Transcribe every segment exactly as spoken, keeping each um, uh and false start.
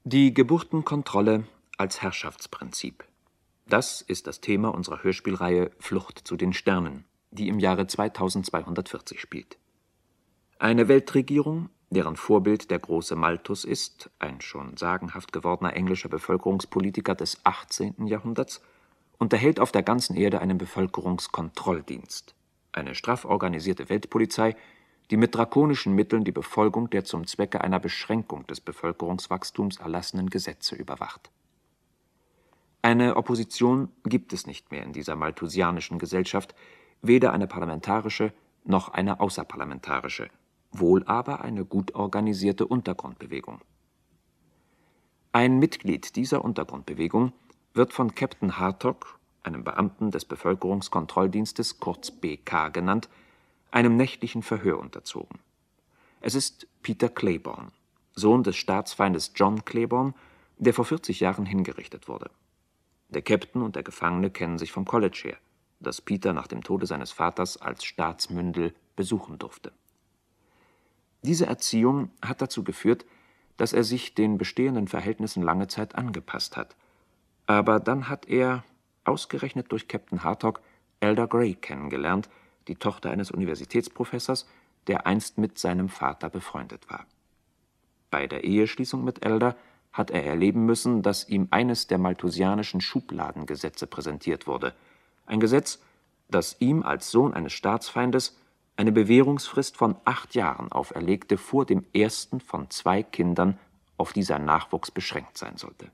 Die Geburtenkontrolle als Herrschaftsprinzip. Das ist das Thema unserer Hörspielreihe Flucht zu den Sternen, die im Jahre zweitausendzweihundertvierzig spielt. Eine Weltregierung, deren Vorbild der große Malthus ist, ein schon sagenhaft gewordener englischer Bevölkerungspolitiker des achtzehnten Jahrhunderts, unterhält auf der ganzen Erde einen Bevölkerungskontrolldienst, eine straff organisierte Weltpolizei, die mit drakonischen Mitteln die Befolgung der zum Zwecke einer Beschränkung des Bevölkerungswachstums erlassenen Gesetze überwacht. Eine Opposition gibt es nicht mehr in dieser malthusianischen Gesellschaft, weder eine parlamentarische noch eine außerparlamentarische, wohl aber eine gut organisierte Untergrundbewegung. Ein Mitglied dieser Untergrundbewegung wird von Captain Hartog, einem Beamten des Bevölkerungskontrolldienstes, kurz B K genannt, einem nächtlichen Verhör unterzogen. Es ist Peter Claiborne, Sohn des Staatsfeindes John Claiborne, der vor vierzig Jahren hingerichtet wurde. Der Captain und der Gefangene kennen sich vom College her, das Peter nach dem Tode seines Vaters als Staatsmündel besuchen durfte. Diese Erziehung hat dazu geführt, dass er sich den bestehenden Verhältnissen lange Zeit angepasst hat. Aber dann hat er, ausgerechnet durch Captain Hartog, Elder Grey kennengelernt, die Tochter eines Universitätsprofessors, der einst mit seinem Vater befreundet war. Bei der Eheschließung mit Elder hat er erleben müssen, dass ihm eines der malthusianischen Schubladengesetze präsentiert wurde. Ein Gesetz, das ihm als Sohn eines Staatsfeindes eine Bewährungsfrist von acht Jahren auferlegte vor dem ersten von zwei Kindern, auf die sein Nachwuchs beschränkt sein sollte.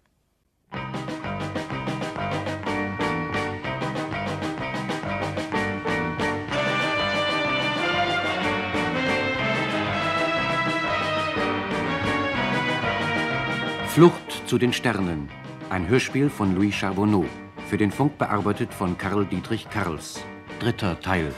Flucht zu den Sternen, ein Hörspiel von Louis Charbonneau, für den Funk bearbeitet von Karl Dietrich Karls. Dritter Teil.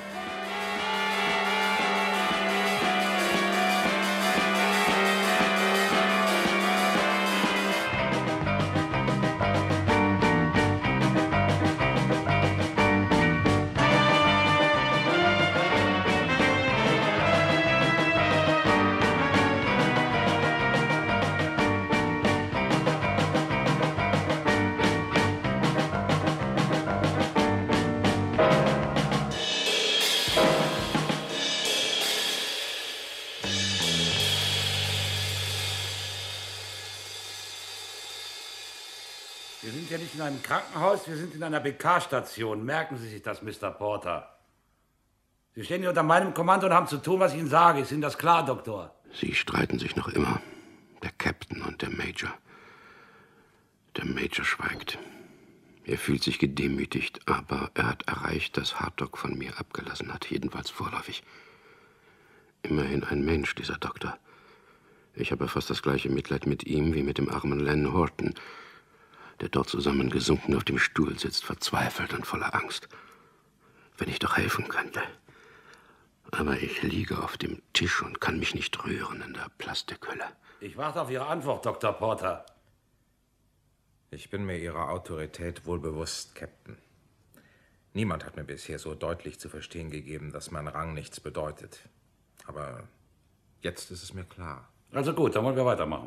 Wir sind ja nicht in einem Krankenhaus, wir sind in einer B K-Station. Merken Sie sich das, Mister Porter. Sie stehen hier unter meinem Kommando und haben zu tun, was ich Ihnen sage. Ist Ihnen das klar, Doktor? Sie streiten sich noch immer. Der Captain und der Major. Der Major schweigt. Er fühlt sich gedemütigt, aber er hat erreicht, dass Hartog von mir abgelassen hat, jedenfalls vorläufig. Immerhin ein Mensch, dieser Doktor. Ich habe fast das gleiche Mitleid mit ihm wie mit dem armen Len Horton, der dort zusammengesunken auf dem Stuhl sitzt, verzweifelt und voller Angst. Wenn ich doch helfen könnte. Aber ich liege auf dem Tisch und kann mich nicht rühren in der Plastikhülle. Ich warte auf Ihre Antwort, Doktor Porter. Ich bin mir Ihrer Autorität wohl bewusst, Captain. Niemand hat mir bisher so deutlich zu verstehen gegeben, dass mein Rang nichts bedeutet. Aber jetzt ist es mir klar. Also gut, dann wollen wir weitermachen.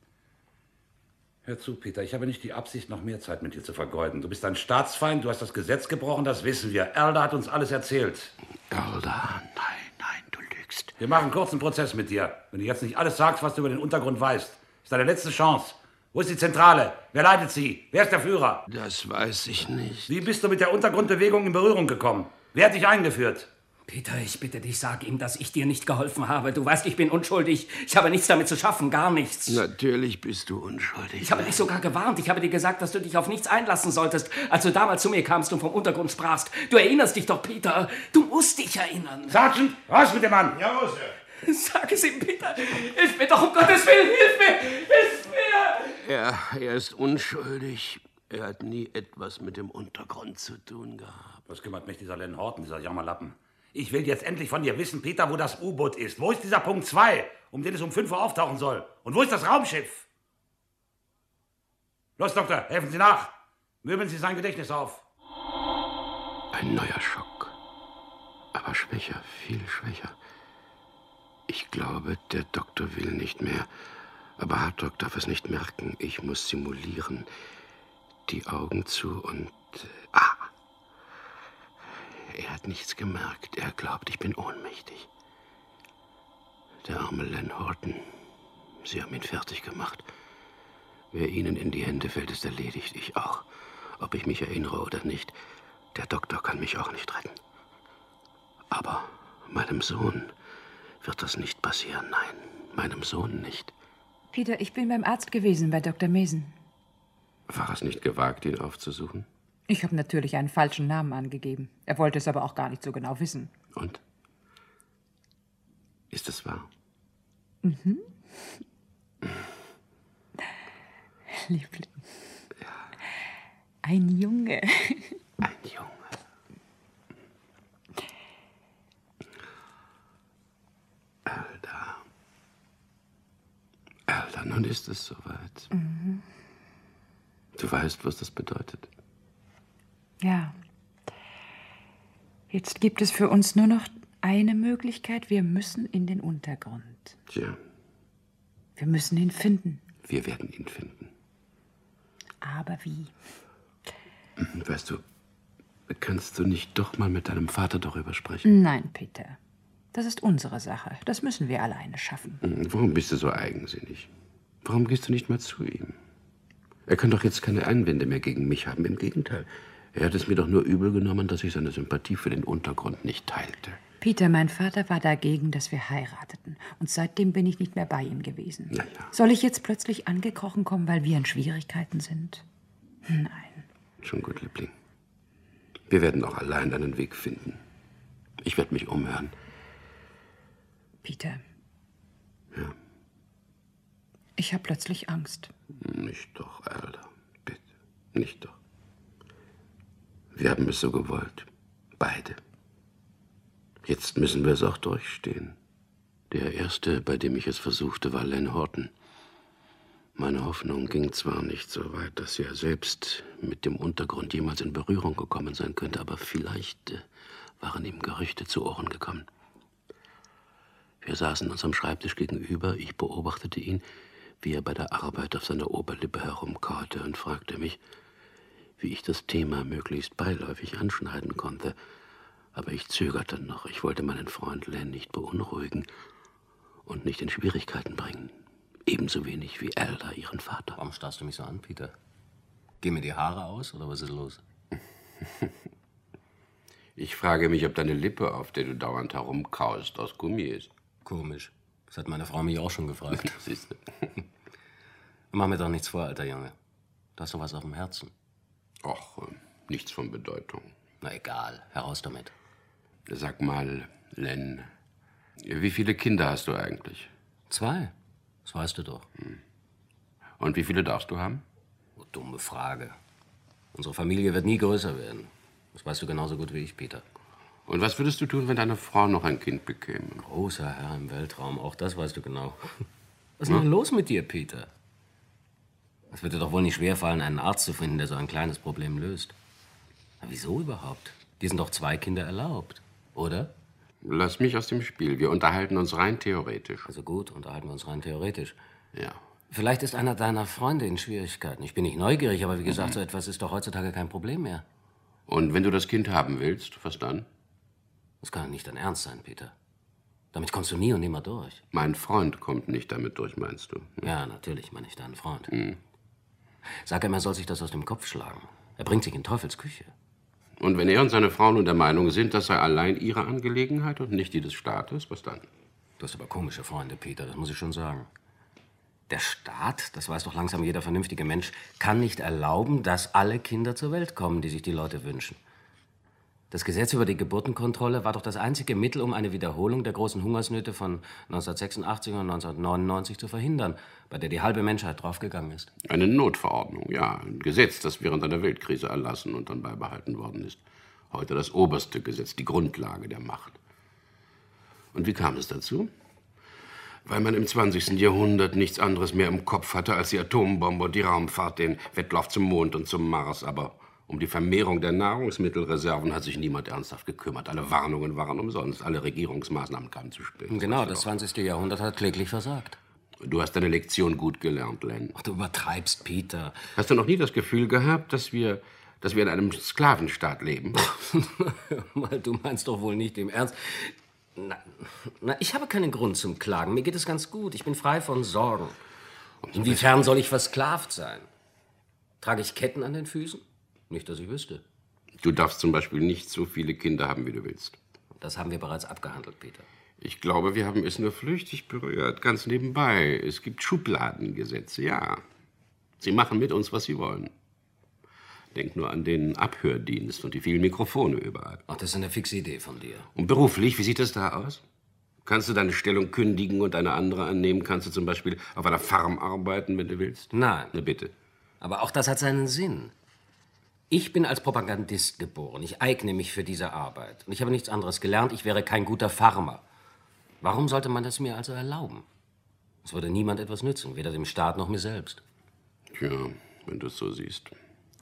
Hör zu, Peter, ich habe nicht die Absicht, noch mehr Zeit mit dir zu vergeuden. Du bist ein Staatsfeind, du hast das Gesetz gebrochen, das wissen wir. Elder hat uns alles erzählt. Elder? Nein, nein, du lügst. Wir machen einen kurzen Prozess mit dir. Wenn du jetzt nicht alles sagst, was du über den Untergrund weißt, ist deine letzte Chance. Wo ist die Zentrale? Wer leitet sie? Wer ist der Führer? Das weiß ich nicht. Wie bist du mit der Untergrundbewegung in Berührung gekommen? Wer hat dich eingeführt? Peter, ich bitte dich, sag ihm, dass ich dir nicht geholfen habe. Du weißt, ich bin unschuldig. Ich habe nichts damit zu schaffen, gar nichts. Natürlich bist du unschuldig. Ich habe dich sogar gewarnt. Ich habe dir gesagt, dass du dich auf nichts einlassen solltest, als du damals zu mir kamst und vom Untergrund sprachst. Du erinnerst dich doch, Peter. Du musst dich erinnern. Sergeant, raus mit dem Mann. Jawohl, Sir. Sag es ihm, Peter. Hilf mir doch, um Gottes Willen, hilf mir. Hilf mir. Ja, er ist unschuldig. Er hat nie etwas mit dem Untergrund zu tun gehabt. Was kümmert mich dieser Len Horton, dieser Jammerlappen? Ich will jetzt endlich von dir wissen, Peter, wo das U-Boot ist. Wo ist dieser Punkt zwei, um den es um fünf Uhr auftauchen soll? Und wo ist das Raumschiff? Los, Doktor, helfen Sie nach. Möbeln Sie sein Gedächtnis auf. Ein neuer Schock. Aber schwächer, viel schwächer. Ich glaube, der Doktor will nicht mehr, Aber Hartog darf es nicht merken. Ich muss simulieren. Die Augen zu und... Ah! Er hat nichts gemerkt. Er glaubt, ich bin ohnmächtig. Der arme Len Horton. Sie haben ihn fertig gemacht. Wer Ihnen in die Hände fällt, ist erledigt. Ich auch. Ob ich mich erinnere oder nicht. Der Doktor kann mich auch nicht retten. Aber meinem Sohn wird das nicht passieren. Nein, meinem Sohn nicht. Peter, ich bin beim Arzt gewesen, bei Doktor Mason. War es nicht gewagt, ihn aufzusuchen? Ich habe natürlich einen falschen Namen angegeben. Er wollte es aber auch gar nicht so genau wissen. Und? Ist es wahr? Mhm. Liebling. Ja. Ein Junge. Ein Junge. Alda. Alda, nun ist es soweit. Mhm. Du weißt, was das bedeutet. Ja. Jetzt gibt es für uns nur noch eine Möglichkeit. Wir müssen in den Untergrund. Tja. Wir müssen ihn finden. Wir werden ihn finden. Aber wie? Weißt du, kannst du nicht doch mal mit deinem Vater darüber sprechen? Nein, Peter. Das ist unsere Sache. Das müssen wir alleine schaffen. Warum bist du so eigensinnig? Warum gehst du nicht mal zu ihm? Er kann doch jetzt keine Einwände mehr gegen mich haben. Im Gegenteil. Er hat es mir doch nur übel genommen, dass ich seine Sympathie für den Untergrund nicht teilte. Peter, mein Vater war dagegen, dass wir heirateten. Und seitdem bin ich nicht mehr bei ihm gewesen. Ja, ja. Soll ich jetzt plötzlich angekrochen kommen, weil wir in Schwierigkeiten sind? Nein. Schon gut, Liebling. Wir werden auch allein einen Weg finden. Ich werde mich umhören. Peter. Ja. Ich habe plötzlich Angst. Nicht doch, Alter. Bitte. Nicht doch. Wir haben es so gewollt. Beide. Jetzt müssen wir es auch durchstehen. Der Erste, bei dem ich es versuchte, war Len Horton. Meine Hoffnung ging zwar nicht so weit, dass er selbst mit dem Untergrund jemals in Berührung gekommen sein könnte, aber vielleicht äh, waren ihm Gerüchte zu Ohren gekommen. Wir saßen uns am Schreibtisch gegenüber. Ich beobachtete ihn, wie er bei der Arbeit auf seiner Oberlippe herumkaute und fragte mich, wie ich das Thema möglichst beiläufig anschneiden konnte. Aber ich zögerte noch. Ich wollte meinen Freund Len nicht beunruhigen und nicht in Schwierigkeiten bringen. Ebenso wenig wie Alda ihren Vater. Warum starrst du mich so an, Peter? Gehen mir die Haare aus, oder was ist los? Ich frage mich, ob deine Lippe, auf der du dauernd herumkaust, aus Gummi ist. Komisch. Das hat meine Frau mich auch schon gefragt. Siehst du. Mach mir doch nichts vor, alter Junge. Du hast doch was auf dem Herzen. Och, äh, nichts von Bedeutung. Na egal, heraus damit. Sag mal, Len, wie viele Kinder hast du eigentlich? Zwei. Das weißt du doch. Und wie viele darfst du haben? Oh, dumme Frage. Unsere Familie wird nie größer werden. Das weißt du genauso gut wie ich, Peter. Und was würdest du tun, wenn deine Frau noch ein Kind bekäme? Großer Herr im Weltraum, auch das weißt du genau. Was ist denn los mit dir, Peter? Es wird dir doch wohl nicht schwerfallen, einen Arzt zu finden, der so ein kleines Problem löst. Aber wieso überhaupt? Dir sind doch zwei Kinder erlaubt, oder? Lass mich aus dem Spiel. Wir unterhalten uns rein theoretisch. Also gut, unterhalten wir uns rein theoretisch. Ja. Vielleicht ist einer deiner Freunde in Schwierigkeiten. Ich bin nicht neugierig, aber wie gesagt, so etwas ist doch heutzutage kein Problem mehr. Und wenn du das Kind haben willst, was dann? Das kann nicht dein Ernst sein, Peter. Damit kommst du nie und nimmer durch. Mein Freund kommt nicht damit durch, meinst du? Ja, natürlich, meine ich, deinen Freund. Mhm. Sag ihm, er soll sich das aus dem Kopf schlagen. Er bringt sich in Teufels Küche. Und wenn er und seine Frau nun der Meinung sind, das sei allein ihre Angelegenheit und nicht die des Staates, was dann? Du hast aber komische Freunde, Peter, das muss ich schon sagen. Der Staat, das weiß doch langsam jeder vernünftige Mensch, kann nicht erlauben, dass alle Kinder zur Welt kommen, die sich die Leute wünschen. Das Gesetz über die Geburtenkontrolle war doch das einzige Mittel, um eine Wiederholung der großen Hungersnöte von neunzehnhundertsechsundachtzig und neunzehnhundertneunundneunzig zu verhindern, bei der die halbe Menschheit draufgegangen ist. Eine Notverordnung, ja. Ein Gesetz, das während einer Weltkrise erlassen und dann beibehalten worden ist. Heute das oberste Gesetz, die Grundlage der Macht. Und wie kam es dazu? Weil man im zwanzigsten Jahrhundert nichts anderes mehr im Kopf hatte als die Atombombe und die Raumfahrt, den Wettlauf zum Mond und zum Mars. Aber um die Vermehrung der Nahrungsmittelreserven hat sich niemand ernsthaft gekümmert. Alle Warnungen waren umsonst, alle Regierungsmaßnahmen kamen zu spät. Genau, das zwanzigste Jahrhundert hat kläglich versagt. Du hast deine Lektion gut gelernt, Len. Ach, du übertreibst, Peter. Hast du noch nie das Gefühl gehabt, dass wir, dass wir in einem Sklavenstaat leben? Mal, du meinst doch wohl nicht im Ernst. Na, na, ich habe keinen Grund zum Klagen. Mir geht es ganz gut. Ich bin frei von Sorgen. Inwiefern soll ich versklavt sein? Trage ich Ketten an den Füßen? Nicht, dass ich wüsste. Du darfst zum Beispiel nicht so viele Kinder haben, wie du willst. Das haben wir bereits abgehandelt, Peter. Ich glaube, wir haben es nur flüchtig berührt, ganz nebenbei. Es gibt Schubladengesetze, ja. Sie machen mit uns, was sie wollen. Denk nur an den Abhördienst und die vielen Mikrofone überall. Ach, das ist eine fixe Idee von dir. Und beruflich, wie sieht das da aus? Kannst du deine Stellung kündigen und eine andere annehmen? Kannst du zum Beispiel auf einer Farm arbeiten, wenn du willst? Nein. Na bitte. Aber auch das hat seinen Sinn. Ich bin als Propagandist geboren. Ich eigne mich für diese Arbeit. Und ich habe nichts anderes gelernt. Ich wäre kein guter Farmer. Warum sollte man das mir also erlauben? Es würde niemand etwas nützen, weder dem Staat noch mir selbst. Tja, wenn du es so siehst.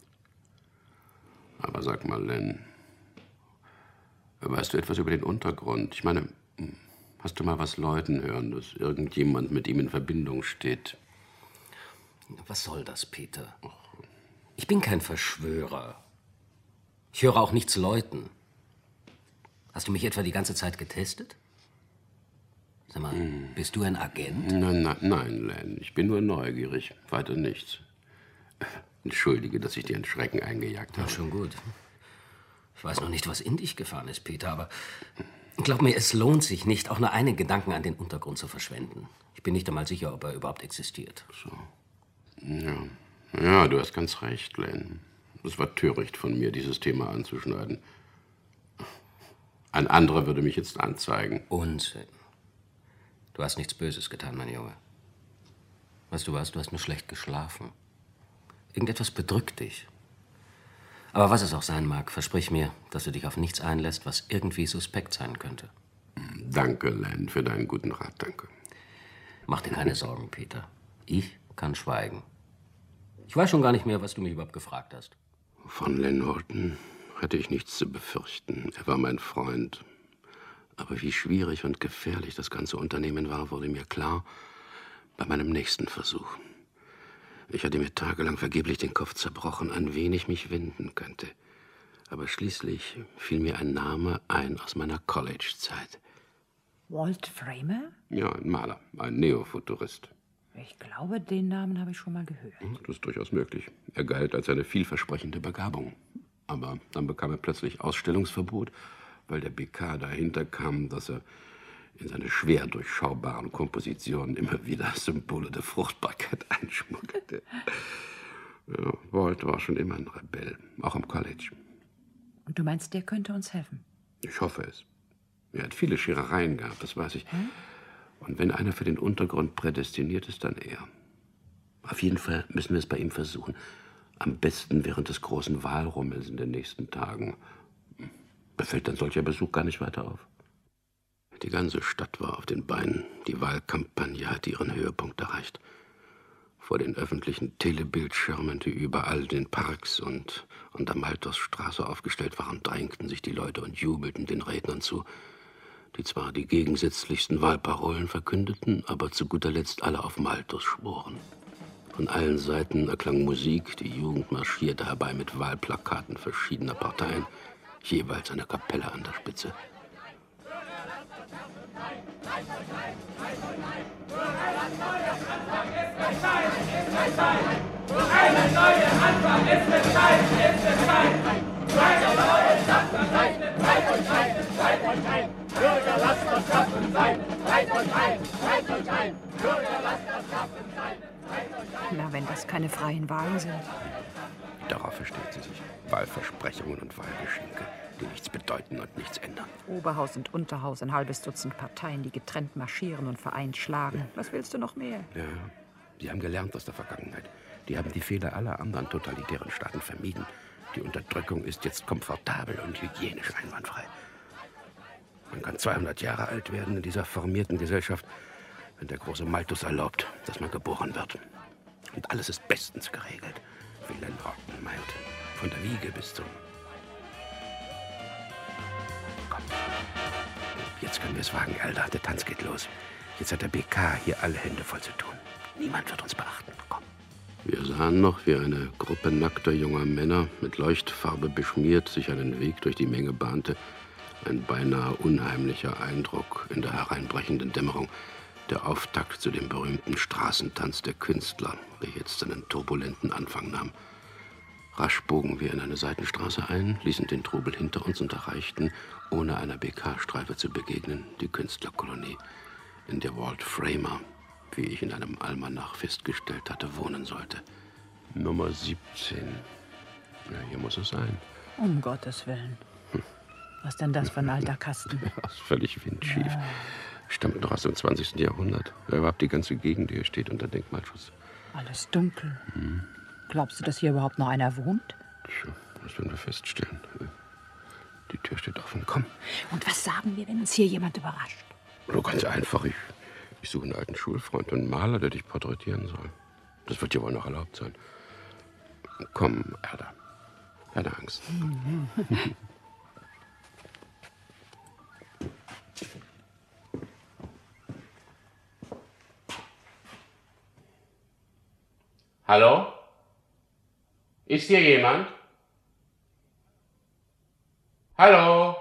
Aber sag mal, Len, weißt du etwas über den Untergrund? Ich meine, hast du mal was Leuten hören, dass irgendjemand mit ihm in Verbindung steht? Was soll das, Peter? Ich bin kein Verschwörer. Ich höre auch nichts Leuten. Hast du mich etwa die ganze Zeit getestet? Sag mal, hm. bist du ein Agent? Nein, nein, nein, Len, ich bin nur neugierig, weiter nichts. Entschuldige, dass ich dir einen Schrecken eingejagt habe. Ja, schon gut. Ich weiß noch nicht, was in dich gefahren ist, Peter, aber glaub mir, es lohnt sich nicht, auch nur einen Gedanken an den Untergrund zu verschwenden. Ich bin nicht einmal sicher, ob er überhaupt existiert. So. Ja. Ja, du hast ganz recht, Len. Es war töricht von mir, dieses Thema anzuschneiden. Ein anderer würde mich jetzt anzeigen. Unsinn. Du hast nichts Böses getan, mein Junge. Weißt du was, du hast nur schlecht geschlafen. Irgendetwas bedrückt dich. Aber was es auch sein mag, versprich mir, dass du dich auf nichts einlässt, was irgendwie suspekt sein könnte. Danke, Len, für deinen guten Rat, danke. Mach dir keine Sorgen, Peter. Ich kann schweigen. Ich weiß schon gar nicht mehr, was du mich überhaupt gefragt hast. Von Len Horton hatte ich nichts zu befürchten. Er war mein Freund. Aber wie schwierig und gefährlich das ganze Unternehmen war, wurde mir klar bei meinem nächsten Versuch. Ich hatte mir tagelang vergeblich den Kopf zerbrochen, an wen ich mich wenden könnte. Aber schließlich fiel mir ein Name ein aus meiner College-Zeit. Walt Framer? Ja, ein Maler, ein Neofuturist. Ich glaube, den Namen habe ich schon mal gehört. Das ist durchaus möglich. Er galt als eine vielversprechende Begabung. Aber dann bekam er plötzlich Ausstellungsverbot, weil der B K dahinter kam, dass er in seine schwer durchschaubaren Kompositionen immer wieder Symbole der Fruchtbarkeit einschmuggelte. Ja, Walt war schon immer ein Rebell, auch am College. Und du meinst, der könnte uns helfen? Ich hoffe es. Er hat viele Scherereien gehabt, das weiß ich. Hm? Und wenn einer für den Untergrund prädestiniert ist, dann er. Auf jeden Fall müssen wir es bei ihm versuchen. Am besten während des großen Wahlrummels in den nächsten Tagen. Mir fällt dann solcher Besuch gar nicht weiter auf. Die ganze Stadt war auf den Beinen. Die Wahlkampagne hatte ihren Höhepunkt erreicht. Vor den öffentlichen Telebildschirmen, die überall in den Parks und an der Malthusstraße aufgestellt waren, drängten sich die Leute und jubelten den Rednern zu, die zwar die gegensätzlichsten Wahlparolen verkündeten, aber zu guter Letzt alle auf Malthus schworen. Von allen Seiten erklang Musik, die Jugend marschierte herbei mit Wahlplakaten verschiedener Parteien, jeweils eine Kapelle an der Spitze. Eine neue Anfang ist mit Stein, ist mit Stein. Eine neue Stadt verzeichnet, treibt euch ein, treibt euch ein. Bürger, lasst das Schaffen sein, treibt euch ein, treibt euch ein. Bürger, lasst das Schaffen sein, treibt euch ein. Na, wenn das keine freien Wahlen sind. Darauf versteht sie sich. Wahlversprechungen und Wahlgeschenke, die nichts bedeuten und nichts ändern. Oberhaus und Unterhaus, ein halbes Dutzend Parteien, die getrennt marschieren und vereint schlagen. Was willst du noch mehr? Ja, sie haben gelernt aus der Vergangenheit. Die haben die Fehler aller anderen totalitären Staaten vermieden. Die Unterdrückung ist jetzt komfortabel und hygienisch einwandfrei. Man kann zweihundert Jahre alt werden in dieser formierten Gesellschaft, wenn der große Malthus erlaubt, dass man geboren wird. Und alles ist bestens geregelt, wie Len Horton meint. Von der Wiege bis zum... Komm. Jetzt können wir es wagen, Alter. Der Tanz geht los. Jetzt hat der B K hier alle Hände voll zu tun. Niemand wird uns beachten. Komm. Wir sahen noch, wie eine Gruppe nackter junger Männer, mit Leuchtfarbe beschmiert, sich einen Weg durch die Menge bahnte. Ein beinahe unheimlicher Eindruck in der hereinbrechenden Dämmerung. Der Auftakt zu dem berühmten Straßentanz der Künstler, der jetzt seinen turbulenten Anfang nahm. Rasch bogen wir in eine Seitenstraße ein, ließen den Trubel hinter uns und erreichten, ohne einer B K-Streife zu begegnen, die Künstlerkolonie, in der Walt Framer, wie ich in einem Almanach festgestellt hatte, wohnen sollte. Nummer siebzehn. Ja, hier muss es sein. Um Gottes Willen. Hm. Was denn das für ein alter Kasten? Das ist völlig windschief. Ja. Stammt noch aus dem zwanzigsten Jahrhundert. Überhaupt die ganze Gegend hier steht unter Denkmalschutz. Alles dunkel. Hm. Glaubst du, dass hier überhaupt noch einer wohnt? Tja, das werden wir feststellen. Die Tür steht offen. Komm. Und was sagen wir, wenn uns hier jemand überrascht? Nur ganz einfach. Ich, ich suche einen alten Schulfreund und einen Maler, der dich porträtieren soll. Das wird dir wohl noch erlaubt sein. Komm, Erda. Keine Angst. Mhm. Hallo? Ist hier jemand? Hallo?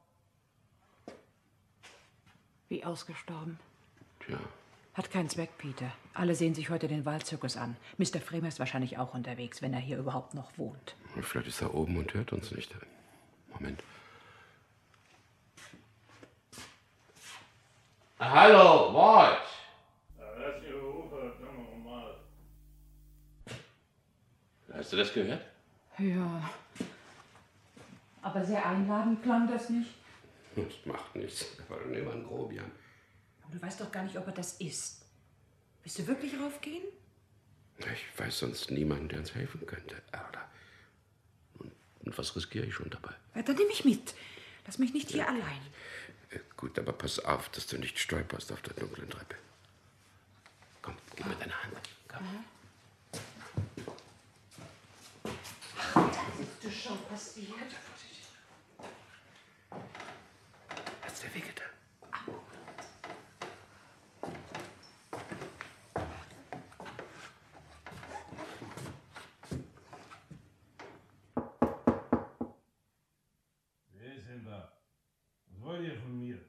Wie ausgestorben. Tja. Hat keinen Zweck, Peter. Alle sehen sich heute den Waldzirkus an. Mister Framer ist wahrscheinlich auch unterwegs, wenn er hier überhaupt noch wohnt. Vielleicht ist er oben und hört uns nicht. Moment. Hallo, Walt. Hast du das gehört? Ja. Aber sehr einladend klang das nicht. Das macht nichts. Weil du immer ein Grobian. Aber du weißt doch gar nicht, ob er das ist. Willst du wirklich raufgehen? Ich weiß sonst niemanden, der uns helfen könnte, Erda. Und, und was riskiere ich schon dabei? Ja, dann nehme ich mit. Lass mich nicht hier ja. allein. Äh, gut, aber pass auf, dass du nicht stolperst auf der dunklen Treppe. Komm, gib mir deine Hand. Komm. Ja. Was ist schon passiert? Was ist der Wege da? Wer ist denn da? Was wollt ihr von mir?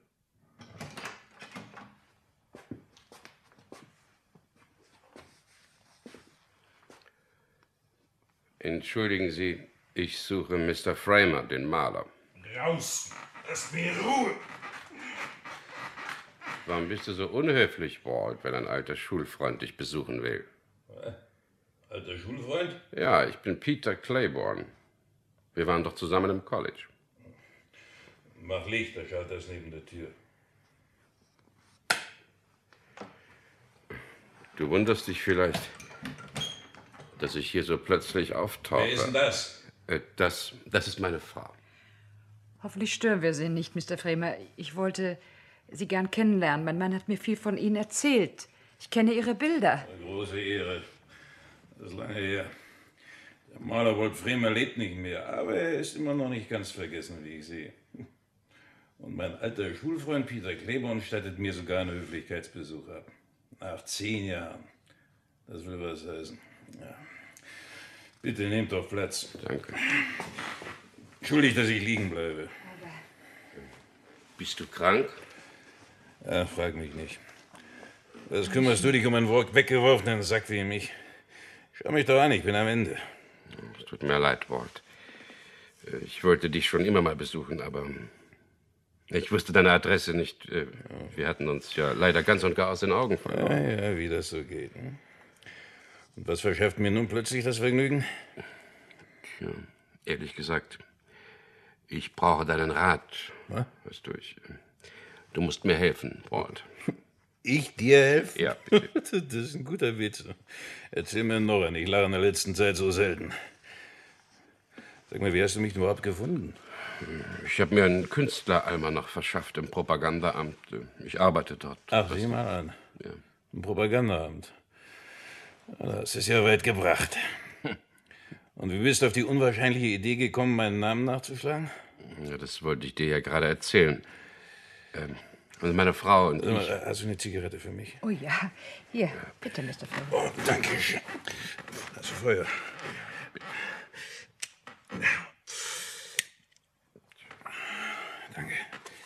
Entschuldigen Sie, ich suche Mister Framer, den Maler. Raus! Lass mir Ruhe! Warum bist du so unhöflich, Walt, wenn ein alter Schulfreund dich besuchen will? Was? Alter Schulfreund? Ja, ich bin Peter Claiborne. Wir waren doch zusammen im College. Mach Licht, der Schalter ist neben der Tür. Du wunderst dich vielleicht, dass ich hier so plötzlich auftauche. Wer ist denn das? Äh, das, das ist meine Frau. Hoffentlich stören wir Sie nicht, Mister Framer. Ich wollte Sie gern kennenlernen. Mein Mann hat mir viel von Ihnen erzählt. Ich kenne Ihre Bilder. Eine große Ehre. Das ist lange her. Der Maler Walt Framer lebt nicht mehr, aber er ist immer noch nicht ganz vergessen, wie ich sehe. Und mein alter Schulfreund Peter Claiborne stattet mir sogar einen Höflichkeitsbesuch ab. Nach zehn Jahren. Das will was heißen. Ja. Bitte nehmt doch Platz. Danke. Entschuldigt, dass ich liegen bleibe. Bist du krank? Ja, frag mich nicht. Was kümmerst du dich um einen weggeworfenen Sack wie mich? Schau mich doch an, ich bin am Ende. Es tut mir leid, Walt. Ich wollte dich schon immer mal besuchen, aber ich wusste deine Adresse nicht. Wir hatten uns ja leider ganz und gar aus den Augen verloren. Ja, ja, wie das so geht. Hm? Und was verschafft mir nun plötzlich das Vergnügen? Tja, ehrlich gesagt, ich brauche deinen Rat. Was? Weißt du, ich, du musst mir helfen, Walt. Ich dir helfen? Ja, bitte. Das ist ein guter Witz. Erzähl mir noch einen. Ich lache in der letzten Zeit so selten. Sag mal, wie hast du mich denn überhaupt gefunden? Ich habe mir einen Künstleralmanach verschafft im Propagandaamt. Ich arbeite dort. Ach, sieh mal an. Ja. Im Propagandaamt. Das ist ja weit gebracht. Und wie bist du auf die unwahrscheinliche Idee gekommen, meinen Namen nachzuschlagen? Ja, das wollte ich dir ja gerade erzählen. Ähm, Also meine Frau und Sag mal, ich. hast du eine Zigarette für mich? Oh ja, hier, bitte, Mister Fleming. Oh, danke schön. Hast du Feuer? Danke.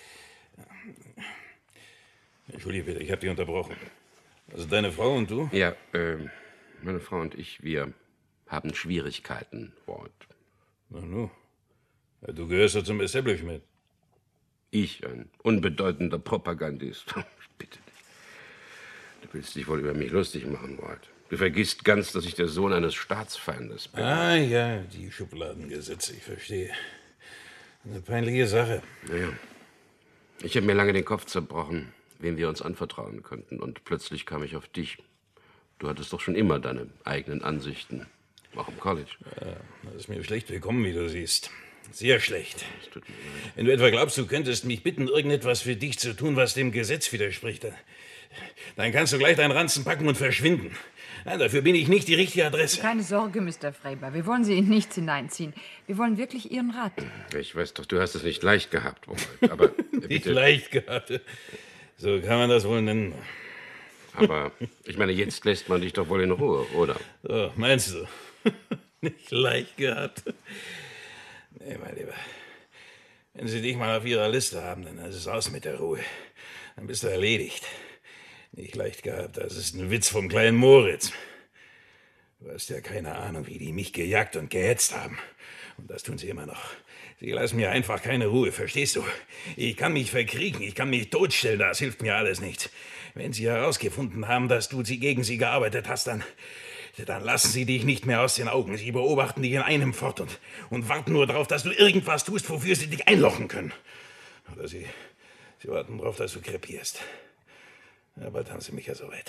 Entschuldige bitte, ich habe dich unterbrochen. Also deine Frau und du? Ja, äh, meine Frau und ich, wir haben Schwierigkeiten, Walt. Na nu, ja, du gehörst ja zum Establishment. Ich, ein unbedeutender Propagandist. Bitte nicht. Du willst dich wohl über mich lustig machen, Walt. Du vergisst ganz, dass ich der Sohn eines Staatsfeindes bin. Ah ja, die Schubladengesetze, ich verstehe. Eine peinliche Sache. Naja, ich habe mir lange den Kopf zerbrochen, wem wir uns anvertrauen könnten. Und plötzlich kam ich auf dich. Du hattest doch schon immer deine eigenen Ansichten, auch im College. Ja, das ist mir schlecht bekommen, wie du siehst. Sehr schlecht. Es tut mir leid. Wenn du etwa glaubst, du könntest mich bitten, irgendetwas für dich zu tun, was dem Gesetz widerspricht, dann, dann kannst du gleich deinen Ranzen packen und verschwinden. Nein, dafür bin ich nicht die richtige Adresse. Keine Sorge, Mister Fraber. Wir wollen Sie in nichts hineinziehen. Wir wollen wirklich Ihren Rat. Ich weiß doch, du hast es nicht leicht gehabt, Walt. Aber Nicht bitte. leicht gehabt. So kann man das wohl nennen. Aber ich meine, jetzt lässt man dich doch wohl in Ruhe, oder? So, meinst du? Nicht leicht gehabt? Nee, mein Lieber. Wenn Sie dich mal auf Ihrer Liste haben, dann ist es aus mit der Ruhe. Dann bist du erledigt. Nicht leicht gehabt, das ist ein Witz vom kleinen Moritz. Du hast ja keine Ahnung, wie die mich gejagt und gehetzt haben. Und das tun sie immer noch. Sie lassen mir einfach keine Ruhe, verstehst du? Ich kann mich verkriegen, ich kann mich totstellen, das hilft mir alles nicht. Wenn sie herausgefunden haben, dass du sie gegen sie gearbeitet hast, dann, dann lassen sie dich nicht mehr aus den Augen. Sie beobachten dich in einem fort und, und warten nur darauf, dass du irgendwas tust, wofür sie dich einlochen können. Oder sie, sie warten darauf, dass du krepierst. Ja, bald haben sie mich ja soweit.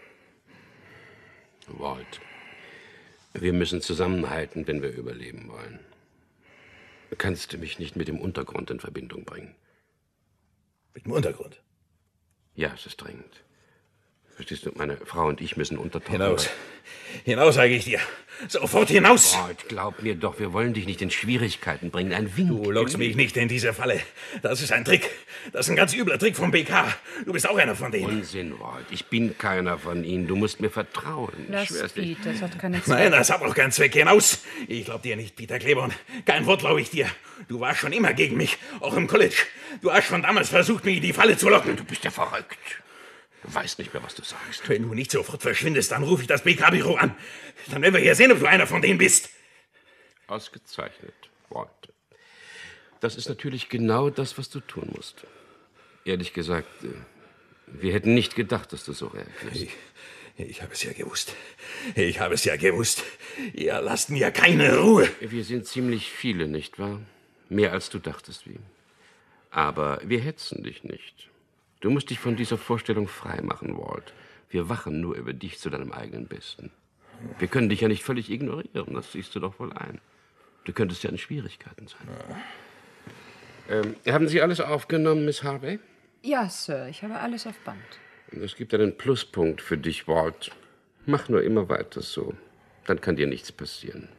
Walt, wir müssen zusammenhalten, wenn wir überleben wollen. Kannst du mich nicht mit dem Untergrund in Verbindung bringen? Mit dem Untergrund? Ja, es ist dringend. Verstehst du, meine Frau und ich müssen untertauchen. Hinaus. Hinaus, sage ich dir. Sofort hinaus! Walt, glaub mir doch, wir wollen dich nicht in Schwierigkeiten bringen. Ein Wink. Du lockst mich nicht in diese Falle. Das ist ein Trick. Das ist ein ganz übler Trick vom B K. Du bist auch einer von denen. Unsinn, Walt. Ich bin keiner von ihnen. Du musst mir vertrauen. Ich Lass schwör's dir. Pete, das hat keinen Zweck. Nein, das hat auch keinen Zweck. Hinaus! Ich glaub dir nicht, Peter Kleborn. Kein Wort glaube ich dir. Du warst schon immer gegen mich, auch im College. Du hast schon damals versucht, mich in die Falle zu locken. Du bist ja verrückt. Du weißt nicht mehr, was du sagst. Wenn du nicht sofort verschwindest, dann rufe ich das B K-Büro an. Dann werden wir hier sehen, ob du einer von denen bist. Ausgezeichnet, Walt. Das ist natürlich genau das, was du tun musst. Ehrlich gesagt, äh, wir hätten nicht gedacht, dass du so reagierst. Ich, ich habe es ja gewusst. Ich habe es ja gewusst. Ihr lasst mir keine Ruhe. Wir sind ziemlich viele, nicht wahr? Mehr als du dachtest, wie. Aber wir hetzen dich nicht. Du musst dich von dieser Vorstellung freimachen, Walt. Wir wachen nur über dich zu deinem eigenen Besten. Wir können dich ja nicht völlig ignorieren, das siehst du doch wohl ein. Du könntest ja in Schwierigkeiten sein. Ja. Ähm, haben Sie alles aufgenommen, Miss Harvey? Ja, Sir, ich habe alles auf Band. Es gibt einen Pluspunkt für dich, Walt. Mach nur immer weiter so. Dann kann dir nichts passieren.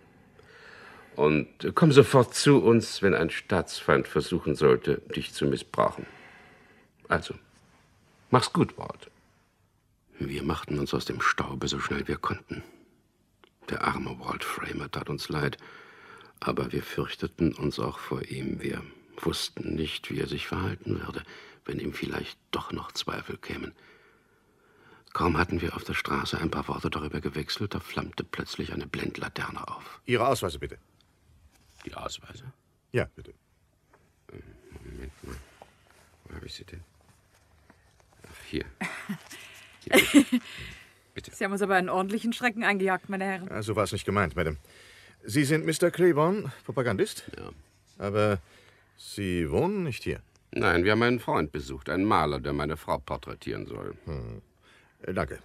Und komm sofort zu uns, wenn ein Staatsfeind versuchen sollte, dich zu missbrauchen. Also, mach's gut, Walt. Wir machten uns aus dem Staube so schnell wir konnten. Der arme Walt Framer tat uns leid, aber wir fürchteten uns auch vor ihm. Wir wussten nicht, wie er sich verhalten würde, wenn ihm vielleicht doch noch Zweifel kämen. Kaum hatten wir auf der Straße ein paar Worte darüber gewechselt, da flammte plötzlich eine Blendlaterne auf. Ihre Ausweise, bitte. Die Ausweise? Ja, bitte. Moment mal. Wo habe ich sie denn? Ach, hier. Hier, bitte. Sie haben uns aber einen ordentlichen Schrecken eingejagt, meine Herren. Ja, so war es nicht gemeint, Madame. Sie sind Mister Claiborne, Propagandist? Ja. Aber Sie wohnen nicht hier? Nein, wir haben einen Freund besucht, einen Maler, der meine Frau porträtieren soll. Hm. Äh, danke.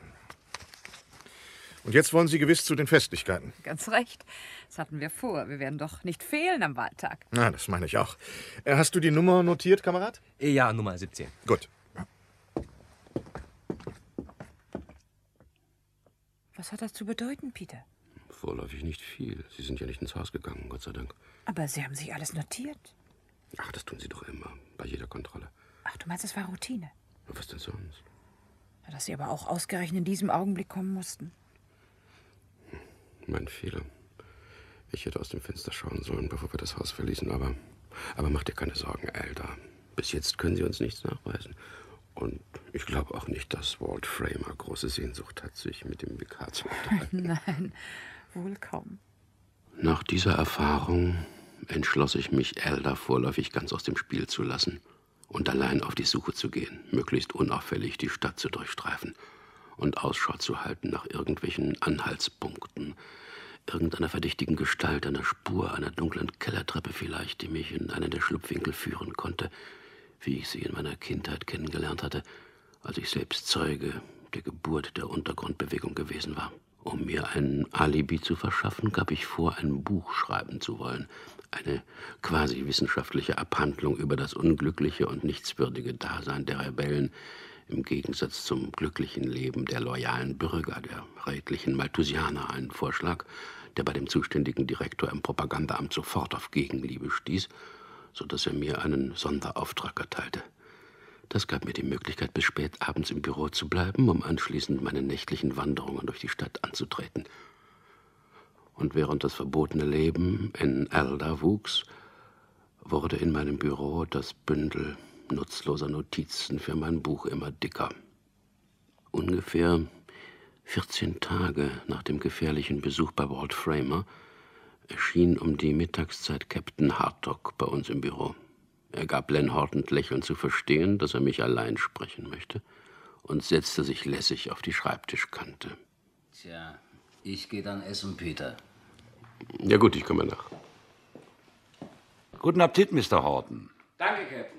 Und jetzt wollen Sie gewiss zu den Festlichkeiten. Ganz recht. Das hatten wir vor. Wir werden doch nicht fehlen am Wahltag. Na, das meine ich auch. Äh, hast du die Nummer notiert, Kamerad? Ja, Nummer siebzehn. Gut. Was hat das zu bedeuten, Peter? Vorläufig nicht viel. Sie sind ja nicht ins Haus gegangen, Gott sei Dank. Aber Sie haben sich alles notiert. Ach, das tun Sie doch immer, bei jeder Kontrolle. Ach, du meinst, es war Routine? Was denn sonst? Dass Sie aber auch ausgerechnet in diesem Augenblick kommen mussten. Mein Fehler. Ich hätte aus dem Fenster schauen sollen, bevor wir das Haus verließen, aber... Aber mach dir keine Sorgen, Elda. Bis jetzt können Sie uns nichts nachweisen. Und ich glaube auch nicht, dass Walt Framer große Sehnsucht hat, sich mit dem B K zu unterhalten. Nein, wohl kaum. Nach dieser Erfahrung entschloss ich mich, Elda vorläufig ganz aus dem Spiel zu lassen und allein auf die Suche zu gehen, möglichst unauffällig die Stadt zu durchstreifen und Ausschau zu halten nach irgendwelchen Anhaltspunkten, irgendeiner verdächtigen Gestalt, einer Spur, einer dunklen Kellertreppe vielleicht, die mich in einen der Schlupfwinkel führen konnte, wie ich sie in meiner Kindheit kennengelernt hatte, als ich selbst Zeuge der Geburt der Untergrundbewegung gewesen war. Um mir ein Alibi zu verschaffen, gab ich vor, ein Buch schreiben zu wollen, eine quasi wissenschaftliche Abhandlung über das unglückliche und nichtswürdige Dasein der Rebellen, im Gegensatz zum glücklichen Leben der loyalen Bürger, der redlichen Malthusianer, ein Vorschlag, der bei dem zuständigen Direktor im Propagandaamt sofort auf Gegenliebe stieß, so dass er mir einen Sonderauftrag erteilte. Das gab mir die Möglichkeit, bis spät abends im Büro zu bleiben, um anschließend meine nächtlichen Wanderungen durch die Stadt anzutreten. Und während das verbotene Leben in Elda wuchs, wurde in meinem Büro das Bündel nutzloser Notizen für mein Buch immer dicker. Ungefähr vierzehn Tage nach dem gefährlichen Besuch bei Walt Framer erschien um die Mittagszeit Captain Hartog bei uns im Büro. Er gab Len Horton lächelnd zu verstehen, dass er mich allein sprechen möchte, und setzte sich lässig auf die Schreibtischkante. Tja, ich gehe dann essen, Peter. Ja gut, ich komme nach. Guten Appetit, Mister Horton. Danke, Captain.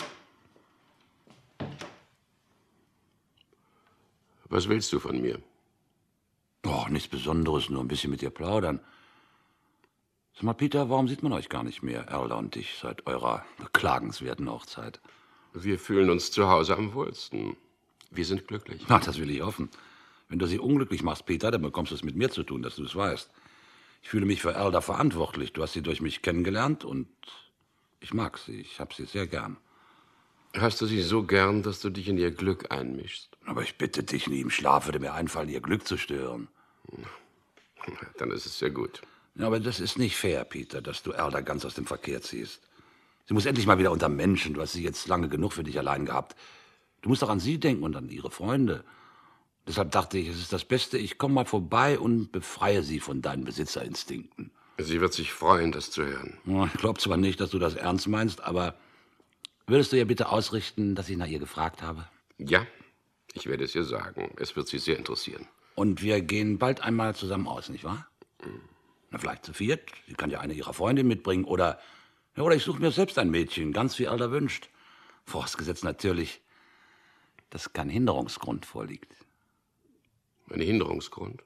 Was willst du von mir? Oh, nichts Besonderes, nur ein bisschen mit dir plaudern. Sag mal, Peter, warum sieht man euch gar nicht mehr, Elda und ich, seit eurer beklagenswerten Hochzeit? Wir fühlen uns zu Hause am wohlsten. Wir sind glücklich. Ach, das will ich hoffen. Wenn du sie unglücklich machst, Peter, dann bekommst du es mit mir zu tun, dass du es weißt. Ich fühle mich für Elda verantwortlich. Du hast sie durch mich kennengelernt und ich mag sie. Ich hab sie sehr gern. Hast du sie so gern, dass du dich in ihr Glück einmischst? Aber ich bitte dich, nie im Schlaf würde mir einfallen, ihr Glück zu stören. Dann ist es sehr gut. Ja, aber das ist nicht fair, Peter, dass du Elda ganz aus dem Verkehr ziehst. Sie muss endlich mal wieder unter Menschen. Du hast sie jetzt lange genug für dich allein gehabt. Du musst auch an sie denken und an ihre Freunde. Deshalb dachte ich, es ist das Beste, ich komme mal vorbei und befreie sie von deinen Besitzerinstinkten. Sie wird sich freuen, das zu hören. Ich glaube zwar nicht, dass du das ernst meinst, aber würdest du ihr bitte ausrichten, dass ich nach ihr gefragt habe? Ja, ich werde es ihr sagen. Es wird sie sehr interessieren. Und wir gehen bald einmal zusammen aus, nicht wahr? Mhm. Na, vielleicht zu viert. Sie kann ja eine ihrer Freundinnen mitbringen. Oder, ja, oder ich suche mir selbst ein Mädchen, ganz wie Elda wünscht. Vorausgesetzt natürlich, dass kein Hinderungsgrund vorliegt. Ein Hinderungsgrund?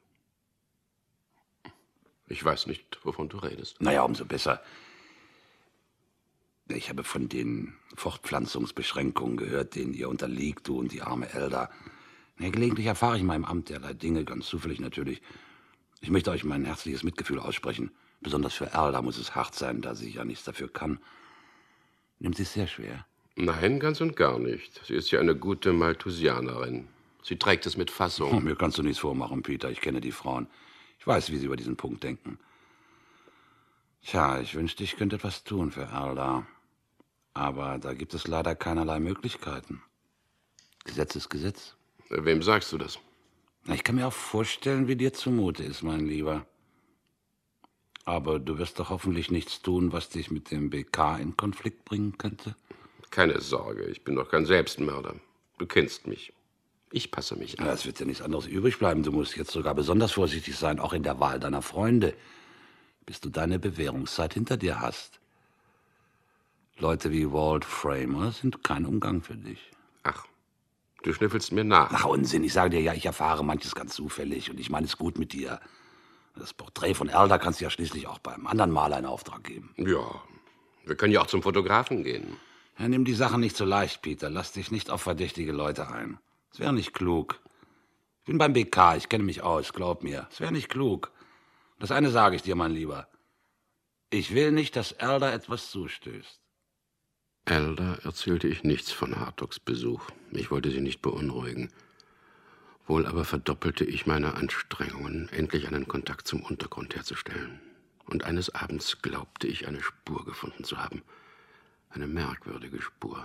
Ich weiß nicht, wovon du redest. Naja, umso besser. Ich habe von den Fortpflanzungsbeschränkungen gehört, denen ihr unterliegt, du und die arme Elda. Ja, gelegentlich erfahre ich in meinem Amt derlei Dinge, ganz zufällig natürlich. Ich möchte euch mein herzliches Mitgefühl aussprechen. Besonders für Elda muss es hart sein, da sie ja nichts dafür kann. Nimmt sie es sehr schwer? Nein, ganz und gar nicht. Sie ist ja eine gute Malthusianerin. Sie trägt es mit Fassung. Oh, mir kannst du nichts vormachen, Peter. Ich kenne die Frauen. Ich weiß, wie sie über diesen Punkt denken. Tja, ich wünschte, ich könnte etwas tun für Elda. Aber da gibt es leider keinerlei Möglichkeiten. Gesetz ist Gesetz. Wem sagst du das? Ich kann mir auch vorstellen, wie dir zumute ist, mein Lieber. Aber du wirst doch hoffentlich nichts tun, was dich mit dem B K in Konflikt bringen könnte? Keine Sorge, ich bin doch kein Selbstmörder. Du kennst mich. Ich passe mich an. Ja, es wird ja nichts anderes übrig bleiben. Du musst jetzt sogar besonders vorsichtig sein, auch in der Wahl deiner Freunde, bis du deine Bewährungszeit hinter dir hast. Leute wie Walt Framer sind kein Umgang für dich. Ach, du schnüffelst mir nach. Ach, Unsinn. Ich sage dir ja, ich erfahre manches ganz zufällig und ich meine es gut mit dir. Das Porträt von Elda kannst du ja schließlich auch beim anderen Maler in Auftrag geben. Ja, wir können ja auch zum Fotografen gehen. Ja, nimm die Sache nicht so leicht, Peter. Lass dich nicht auf verdächtige Leute ein. Es wäre nicht klug. Ich bin beim B K, ich kenne mich aus, glaub mir. Es wäre nicht klug. Das eine sage ich dir, mein Lieber. Ich will nicht, dass Elda etwas zustößt. Elda erzählte ich nichts von Hartogs Besuch. Ich wollte sie nicht beunruhigen. Wohl aber verdoppelte ich meine Anstrengungen, endlich einen Kontakt zum Untergrund herzustellen. Und eines Abends glaubte ich, eine Spur gefunden zu haben. Eine merkwürdige Spur.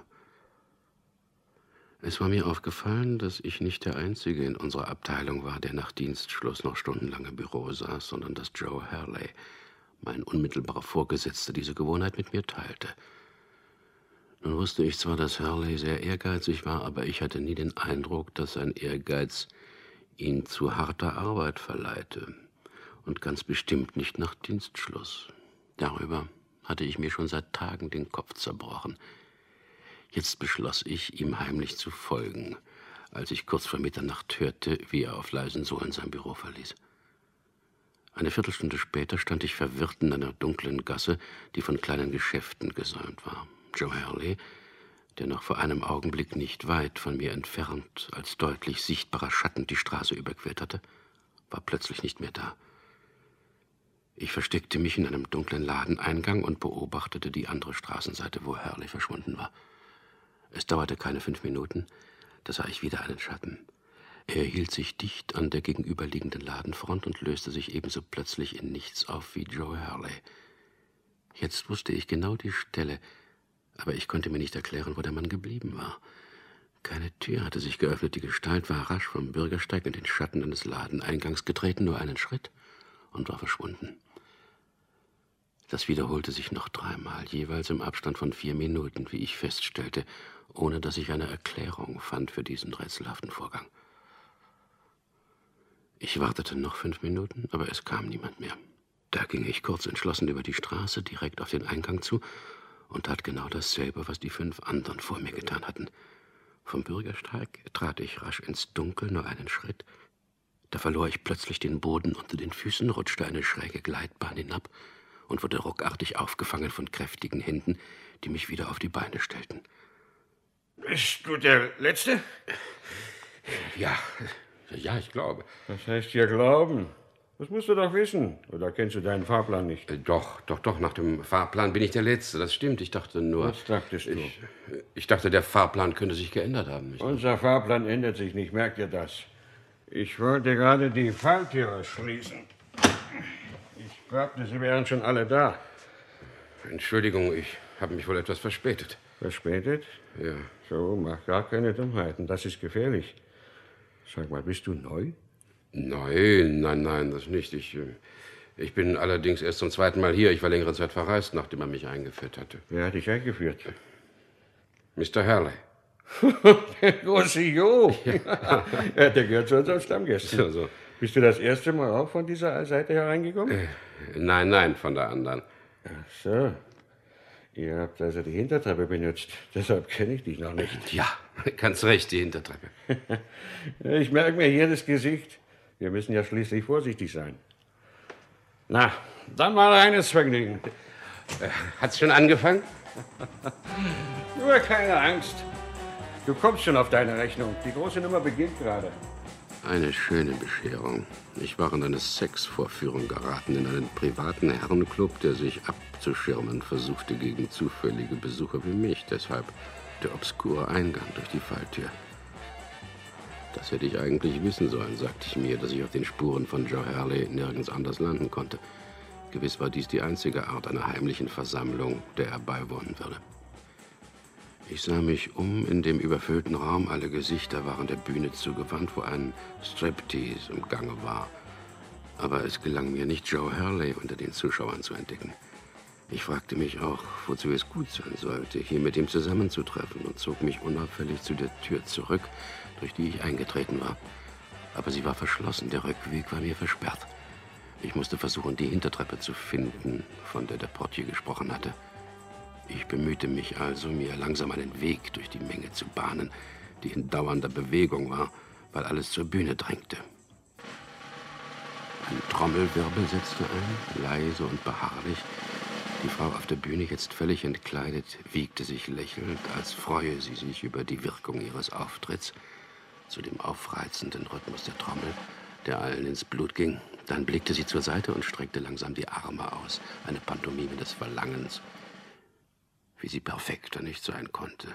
Es war mir aufgefallen, dass ich nicht der Einzige in unserer Abteilung war, der nach Dienstschluss noch stundenlang im Büro saß, sondern dass Joe Hurley, mein unmittelbarer Vorgesetzter, diese Gewohnheit mit mir teilte. Nun wusste ich zwar, dass Hurley sehr ehrgeizig war, aber ich hatte nie den Eindruck, dass sein Ehrgeiz ihn zu harter Arbeit verleite. Und ganz bestimmt nicht nach Dienstschluss. Darüber hatte ich mir schon seit Tagen den Kopf zerbrochen. Jetzt beschloss ich, ihm heimlich zu folgen, als ich kurz vor Mitternacht hörte, wie er auf leisen Sohlen sein Büro verließ. Eine Viertelstunde später stand ich verwirrt in einer dunklen Gasse, die von kleinen Geschäften gesäumt war. Joe Hurley, der noch vor einem Augenblick nicht weit von mir entfernt, als deutlich sichtbarer Schatten die Straße überquert hatte, war plötzlich nicht mehr da. Ich versteckte mich in einem dunklen Ladeneingang und beobachtete die andere Straßenseite, wo Hurley verschwunden war. Es dauerte keine fünf Minuten, da sah ich wieder einen Schatten. Er hielt sich dicht an der gegenüberliegenden Ladenfront und löste sich ebenso plötzlich in nichts auf wie Joe Hurley. Jetzt wusste ich genau die Stelle, aber ich konnte mir nicht erklären, wo der Mann geblieben war. Keine Tür hatte sich geöffnet, die Gestalt war rasch vom Bürgersteig in den Schatten eines Ladeneingangs getreten, nur einen Schritt, und war verschwunden. Das wiederholte sich noch dreimal, jeweils im Abstand von vier Minuten, wie ich feststellte, ohne dass ich eine Erklärung fand für diesen rätselhaften Vorgang. Ich wartete noch fünf Minuten, aber es kam niemand mehr. Da ging ich kurz entschlossen über die Straße, direkt auf den Eingang zu, und tat genau dasselbe, was die fünf anderen vor mir getan hatten. Vom Bürgersteig trat ich rasch ins Dunkel, nur einen Schritt. Da verlor ich plötzlich den Boden unter den Füßen, rutschte eine schräge Gleitbahn hinab und wurde ruckartig aufgefangen von kräftigen Händen, die mich wieder auf die Beine stellten. Bist du der Letzte? Ja, ja, ich glaube. Was heißt hier glauben? Das musst du doch wissen. Oder kennst du deinen Fahrplan nicht? Äh, doch, doch, doch. Nach dem Fahrplan bin ich der Letzte. Das stimmt. Ich dachte nur... Was dachtest du? Ich, ich dachte, der Fahrplan könnte sich geändert haben. Nicht? Unser Fahrplan ändert sich nicht. Merkt ihr das? Ich wollte gerade die Falltüre schließen. Ich glaubte, Sie wären schon alle da. Entschuldigung, ich habe mich wohl etwas verspätet. Verspätet? Ja. So, mach gar keine Dummheiten. Das ist gefährlich. Sag mal, bist du neu? Nein, nein, nein, das nicht. Ich, ich bin allerdings erst zum zweiten Mal hier. Ich war längere Zeit verreist, nachdem er mich eingeführt hatte. Wer hat dich eingeführt? Mister Hurley. Der große Jo. Ja. Ja, der gehört zu unserem Stammgästen. So, so. Bist du das erste Mal auch von dieser Seite hereingekommen? Äh, nein, nein, von der anderen. Ach so. Ihr habt also die Hintertreppe benutzt. Deshalb kenne ich dich noch nicht. Ja, ganz recht, die Hintertreppe. Ich merke mir hier das Gesicht. Wir müssen ja schließlich vorsichtig sein. Na, dann mal reines Vergnügen. Äh, hat's schon angefangen? Nur keine Angst. Du kommst schon auf deine Rechnung. Die große Nummer beginnt gerade. Eine schöne Bescherung. Ich war in eine Sexvorführung geraten, in einen privaten Herrenclub, der sich abzuschirmen versuchte gegen zufällige Besucher wie mich. Deshalb der obskure Eingang durch die Falltür. Das hätte ich eigentlich wissen sollen, sagte ich mir, dass ich auf den Spuren von Joe Hurley nirgends anders landen konnte. Gewiss war dies die einzige Art einer heimlichen Versammlung, der er beiwohnen würde. Ich sah mich um. In dem überfüllten Raum, alle Gesichter waren der Bühne zugewandt, wo ein Striptease im Gange war. Aber es gelang mir nicht, Joe Hurley unter den Zuschauern zu entdecken. Ich fragte mich auch, wozu es gut sein sollte, hier mit ihm zusammenzutreffen, und zog mich unauffällig zu der Tür zurück, durch die ich eingetreten war. Aber sie war verschlossen, der Rückweg war mir versperrt. Ich musste versuchen, die Hintertreppe zu finden, von der der Portier gesprochen hatte. Ich bemühte mich also, mir langsam einen Weg durch die Menge zu bahnen, die in dauernder Bewegung war, weil alles zur Bühne drängte. Ein Trommelwirbel setzte ein, leise und beharrlich. Die Frau auf der Bühne, jetzt völlig entkleidet, wiegte sich lächelnd, als freue sie sich über die Wirkung ihres Auftritts, zu dem aufreizenden Rhythmus der Trommel, der allen ins Blut ging. Dann blickte sie zur Seite und streckte langsam die Arme aus, eine Pantomime des Verlangens. wie sie perfekter nicht sein konnte.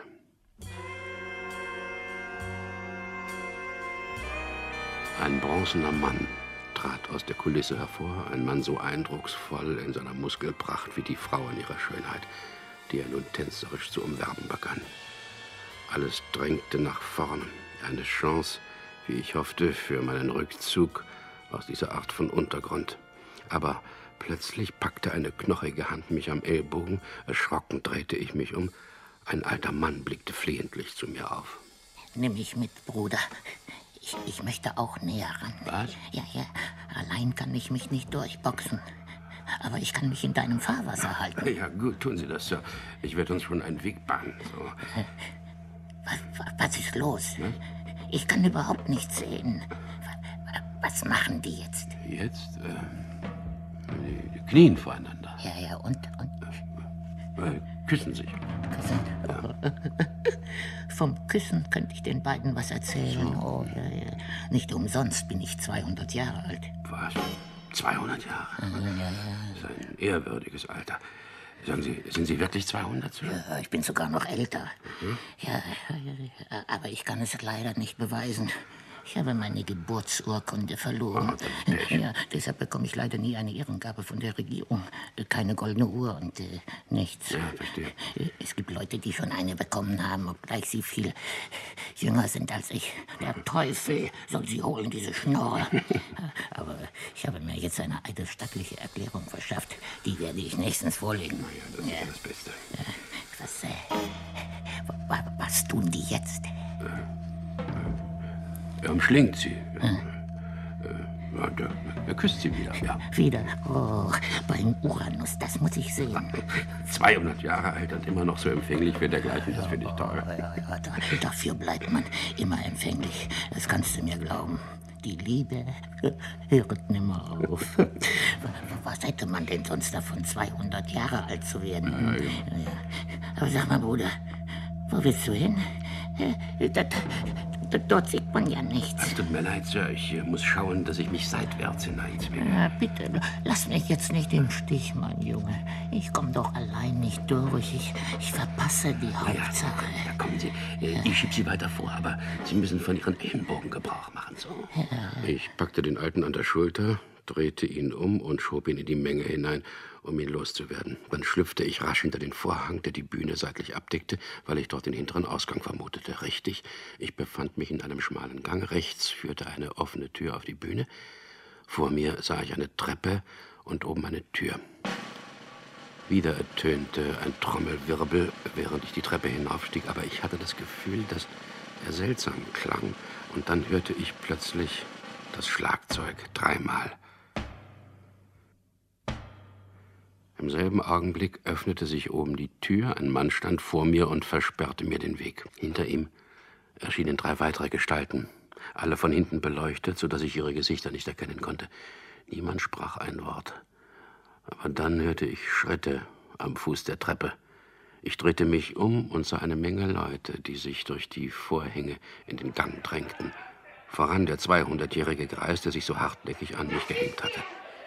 Ein bronzener Mann trat aus der Kulisse hervor, ein Mann so eindrucksvoll in seiner Muskelpracht wie die Frau in ihrer Schönheit, die er nun tänzerisch zu umwerben begann. Alles drängte nach vorn, eine Chance, wie ich hoffte, für meinen Rückzug aus dieser Art von Untergrund. Aber plötzlich packte eine knochige Hand mich am Ellbogen, erschrocken drehte ich mich um. Ein alter Mann blickte flehentlich zu mir auf. Nimm mich mit, Bruder. Ich, ich möchte auch näher ran. Was? Ja, ja. Allein kann ich mich nicht durchboxen. Aber ich kann mich in deinem Fahrwasser halten. Ja, gut, tun Sie das, Sir. Ich werde uns schon einen Weg bahnen. So. Was, was ist los? Hm? Ich kann überhaupt nichts sehen. Was machen die jetzt? Jetzt? Äh, die, die knien voreinander. Ja, ja, und? und? Äh, küssen sich. Küssen? Ja. Vom Küssen könnte ich den beiden was erzählen. So. Oh, ja, ja. Nicht umsonst bin ich zweihundert Jahre alt. Was? zweihundert Jahre? Ja, ja, ja. Das ist ein ehrwürdiges Alter. Sagen Sie, sind Sie wirklich zweihundert? Ja, ich bin sogar noch älter. Mhm. Ja, aber ich kann es leider nicht beweisen. Ich habe meine Geburtsurkunde verloren. Oh, ja, deshalb bekomme ich leider nie eine Ehrengabe von der Regierung. Keine goldene Uhr und äh, nichts. Ja, verstehe. Es gibt Leute, die schon eine bekommen haben, obgleich sie viel jünger sind als ich. Der Teufel soll sie holen, diese Schnorrer. Aber ich habe mir jetzt eine eidesstattliche Erklärung verschafft. Die werde ich nächstens vorlegen. Na ja, das ist ja das Beste. Was, äh, was, was tun die jetzt? Äh. Er umschlingt sie. Hm. Ja, der, er küsst sie wieder. Ja. Wieder? Oh, beim Uranus, das muss ich sehen. zweihundert Jahre alt und immer noch so empfänglich wie dergleichen, das finde ich toll. Ja, ja, ja, da, dafür bleibt man immer empfänglich. Das kannst du mir glauben. Die Liebe hört nimmer auf. Was hätte man denn sonst davon, zweihundert Jahre alt zu werden? Ja, ja. Ja. Aber sag mal, Bruder, wo willst du hin? Das, Dort sieht man ja nichts. Es tut mir leid, Sir. Ich äh, muss schauen, dass ich mich seitwärts hineinzwinge. Ja, bitte, lass mich jetzt nicht im Stich, mein Junge. Ich komme doch allein nicht durch. Ich, ich verpasse die Hauptsache. Ja, da kommen Sie. Äh, ich schieb Sie weiter vor, aber Sie müssen von Ihren Ellenbogen Gebrauch machen. So. Ja. Ich packte den Alten an der Schulter, drehte ihn um und schob ihn in die Menge hinein, um ihn loszuwerden. Dann schlüpfte ich rasch hinter den Vorhang, der die Bühne seitlich abdeckte, weil ich dort den hinteren Ausgang vermutete. Richtig, ich befand mich in einem schmalen Gang. Rechts führte eine offene Tür auf die Bühne. Vor mir sah ich eine Treppe und oben eine Tür. Wieder ertönte ein Trommelwirbel, während ich die Treppe hinaufstieg, aber ich hatte das Gefühl, dass er seltsam klang. Und dann hörte ich plötzlich das Schlagzeug dreimal. Im selben Augenblick öffnete sich oben die Tür, ein Mann stand vor mir und versperrte mir den Weg. Hinter ihm erschienen drei weitere Gestalten, alle von hinten beleuchtet, sodass ich ihre Gesichter nicht erkennen konnte. Niemand sprach ein Wort. Aber dann hörte ich Schritte am Fuß der Treppe. Ich drehte mich um und sah eine Menge Leute, die sich durch die Vorhänge in den Gang drängten. Voran der zweihundertjährige Greis, der sich so hartnäckig an mich gehängt hatte.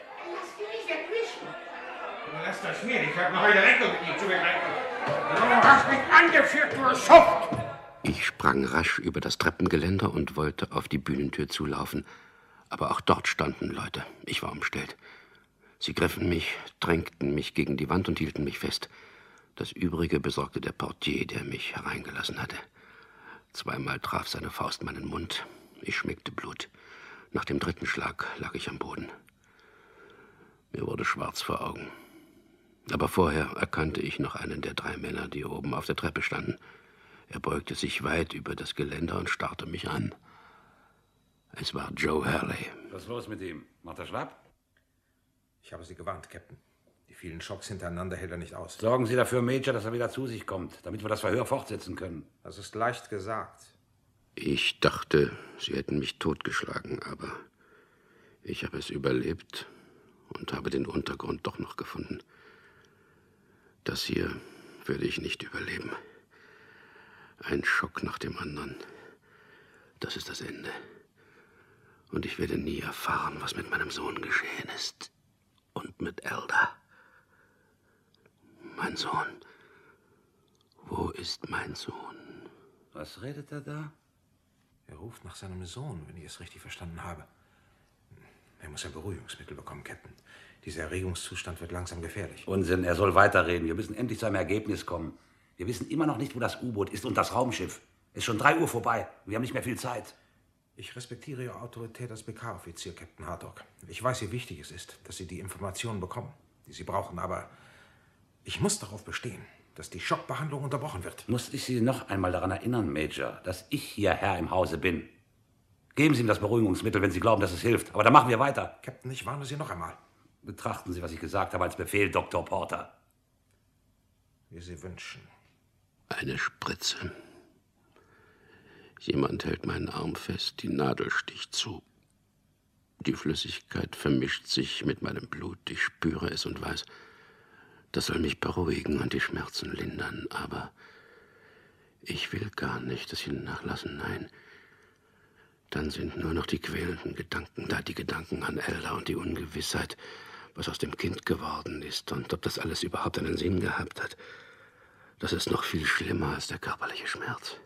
Lass das mir, ich habe noch eine Rechnung mit ihm zu begleichen. Du hast mich angeführt, du Schuft! Ich sprang rasch über das Treppengeländer und wollte auf die Bühnentür zulaufen. Aber auch dort standen Leute. Ich war umstellt. Sie griffen mich, drängten mich gegen die Wand und hielten mich fest. Das Übrige besorgte der Portier, der mich hereingelassen hatte. Zweimal traf seine Faust meinen Mund. Ich schmeckte Blut. Nach dem dritten Schlag lag ich am Boden. Mir wurde schwarz vor Augen. Aber vorher erkannte ich noch einen der drei Männer, die oben auf der Treppe standen. Er beugte sich weit über das Geländer und starrte mich an. Es war Joe Hurley. Was ist los mit ihm? Macht er schlapp? Ich habe Sie gewarnt, Captain. Die vielen Schocks hintereinander hält er nicht aus. Sorgen Sie dafür, Major, dass er wieder zu sich kommt, damit wir das Verhör fortsetzen können. Das ist leicht gesagt. Ich dachte, Sie hätten mich totgeschlagen, aber ich habe es überlebt und habe den Untergrund doch noch gefunden. Das hier würde ich nicht überleben. Ein Schock nach dem anderen. Das ist das Ende. Und ich werde nie erfahren, was mit meinem Sohn geschehen ist. Und mit Elda. Mein Sohn Wo ist mein Sohn? Was redet er da? Er ruft nach seinem Sohn, wenn ich es richtig verstanden habe. Er muss ein Beruhigungsmittel bekommen, Captain. Dieser Erregungszustand wird langsam gefährlich. Unsinn, er soll weiterreden. Wir müssen endlich zu einem Ergebnis kommen. Wir wissen immer noch nicht, wo das U-Boot ist und das Raumschiff. Es ist schon drei Uhr vorbei. Wir haben nicht mehr viel Zeit. Ich respektiere Ihre Autorität als B K-Offizier, Captain Hartog. Ich weiß, wie wichtig es ist, dass Sie die Informationen bekommen, die Sie brauchen. Aber ich muss darauf bestehen, dass die Schockbehandlung unterbrochen wird. Muss ich Sie noch einmal daran erinnern, Major, dass ich hier Herr im Hause bin? Geben Sie ihm das Beruhigungsmittel, wenn Sie glauben, dass es hilft. Aber dann machen wir weiter. Captain, ich warne Sie noch einmal. Betrachten Sie, was ich gesagt habe, als Befehl, Doktor Porter. Wie Sie wünschen. Eine Spritze. Jemand hält meinen Arm fest, die Nadel sticht zu. Die Flüssigkeit vermischt sich mit meinem Blut. Ich spüre es und weiß, das soll mich beruhigen und die Schmerzen lindern. Aber ich will gar nicht das Hinnachlassen, nein. Dann sind nur noch die quälenden Gedanken da, die Gedanken an Elda und die Ungewissheit, was aus dem Kind geworden ist und ob das alles überhaupt einen Sinn gehabt hat. Das ist noch viel schlimmer als der körperliche Schmerz.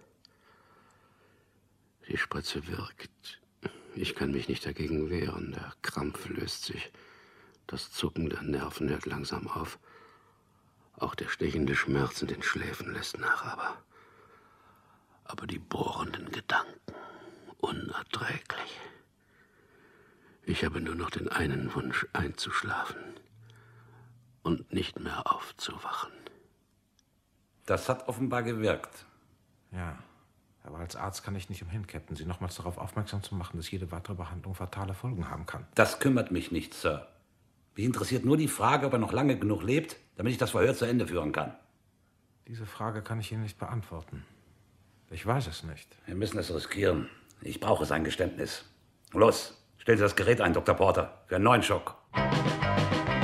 Die Spritze wirkt. Ich kann mich nicht dagegen wehren. Der Krampf löst sich. Das Zucken der Nerven hört langsam auf. Auch der stechende Schmerz in den Schläfen lässt nach, aber... Aber die bohrenden Gedanken, unerträglich. Ich habe nur noch den einen Wunsch, einzuschlafen und nicht mehr aufzuwachen. Das hat offenbar gewirkt. Ja, aber als Arzt kann ich nicht umhin, Captain, Sie nochmals darauf aufmerksam zu machen, dass jede weitere Behandlung fatale Folgen haben kann. Das kümmert mich nicht, Sir. Mich interessiert nur die Frage, ob er noch lange genug lebt, damit ich das Verhör zu Ende führen kann. Diese Frage kann ich Ihnen nicht beantworten. Ich weiß es nicht. Wir müssen es riskieren. Ich brauche sein Geständnis. Los, stellen Sie das Gerät ein, Doktor Porter, für einen neuen Schock.